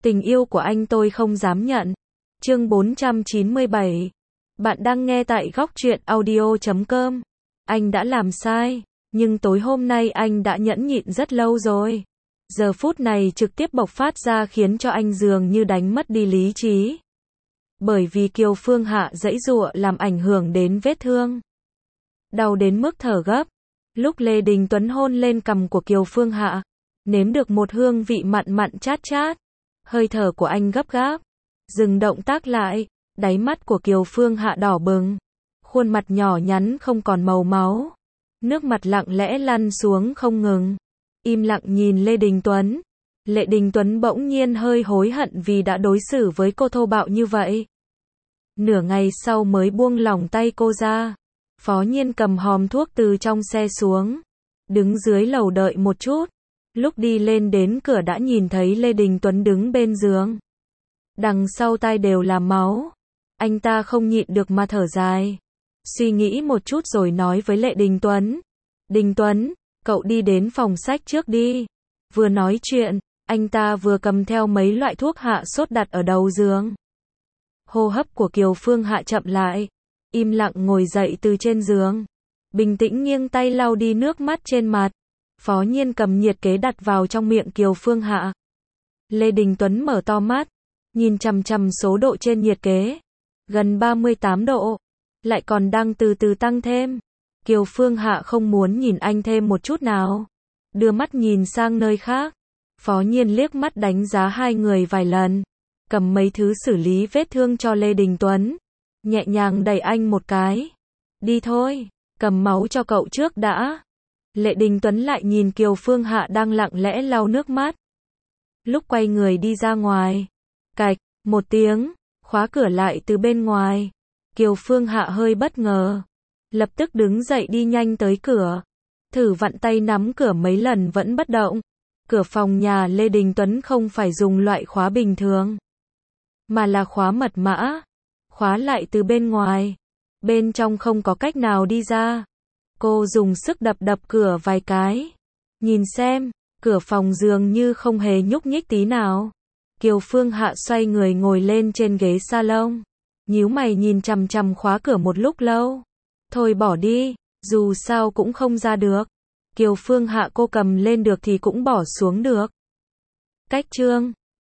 Tình yêu của anh tôi không dám nhận. Chương 497. Bạn đang nghe tại góc truyện audio.com. Anh đã làm sai, nhưng tối hôm nay anh đã nhẫn nhịn rất lâu rồi. Giờ phút này trực tiếp bộc phát ra khiến cho anh dường như đánh mất đi lý trí. Bởi vì Kiều Phương Hạ giãy giụa làm ảnh hưởng đến vết thương. Đau đến mức thở gấp. Lúc Lê Đình Tuấn hôn lên cằm của Kiều Phương Hạ, nếm được một hương vị mặn mặn chát chát. Hơi thở của anh gấp gáp. Dừng động tác lại, đáy mắt của Kiều Phương Hạ đỏ bừng. Khuôn mặt nhỏ nhắn không còn màu máu. Nước mặt lặng lẽ lăn xuống không ngừng. Im lặng nhìn Lê Đình Tuấn. Lê Đình Tuấn bỗng nhiên hơi hối hận vì đã đối xử với cô thô bạo như vậy. Nửa ngày sau mới buông lỏng tay cô ra. Phó Nhiên cầm hòm thuốc từ trong xe xuống. Đứng dưới lầu đợi một chút. Lúc đi lên đến cửa đã nhìn thấy Lê Đình Tuấn đứng bên giường. Đằng sau tai đều là máu. Anh ta không nhịn được mà thở dài. Suy nghĩ một chút rồi nói với Lê Đình Tuấn. Đình Tuấn, cậu đi đến phòng sách trước đi. Vừa nói chuyện, anh ta vừa cầm theo mấy loại thuốc hạ sốt đặt ở đầu giường. Hô hấp của Kiều Phương Hạ chậm lại. Im lặng ngồi dậy từ trên giường. Bình tĩnh nghiêng tay lau đi nước mắt trên mặt. Phó Nhiên cầm nhiệt kế đặt vào trong miệng Kiều Phương Hạ. Lê Đình Tuấn mở to mắt, nhìn chằm chằm số độ trên nhiệt kế. Gần 38 độ. Lại còn đang từ từ tăng thêm. Kiều Phương Hạ không muốn nhìn anh thêm một chút nào. Đưa mắt nhìn sang nơi khác. Phó Nhiên liếc mắt đánh giá hai người vài lần. Cầm mấy thứ xử lý vết thương cho Lê Đình Tuấn. Nhẹ nhàng đẩy anh một cái. Đi thôi, cầm máu cho cậu trước đã. Lê Đình Tuấn lại nhìn Kiều Phương Hạ đang lặng lẽ lau nước mắt. Lúc quay người đi ra ngoài. Cạch, một tiếng, khóa cửa lại từ bên ngoài. Kiều Phương Hạ hơi bất ngờ. Lập tức đứng dậy đi nhanh tới cửa. Thử vặn tay nắm cửa mấy lần vẫn bất động. Cửa phòng nhà Lê Đình Tuấn không phải dùng loại khóa bình thường. Mà là khóa mật mã. Khóa lại từ bên ngoài. Bên trong không có cách nào đi ra. Cô dùng sức đập đập cửa vài cái. Nhìn xem, cửa phòng dường như không hề nhúc nhích tí nào. Kiều Phương Hạ xoay người ngồi lên trên ghế salon. Nhíu mày nhìn chằm chằm khóa cửa một lúc lâu. Thôi bỏ đi, dù sao cũng không ra được. Kiều Phương Hạ cô cầm lên được thì cũng bỏ xuống được. Cách chương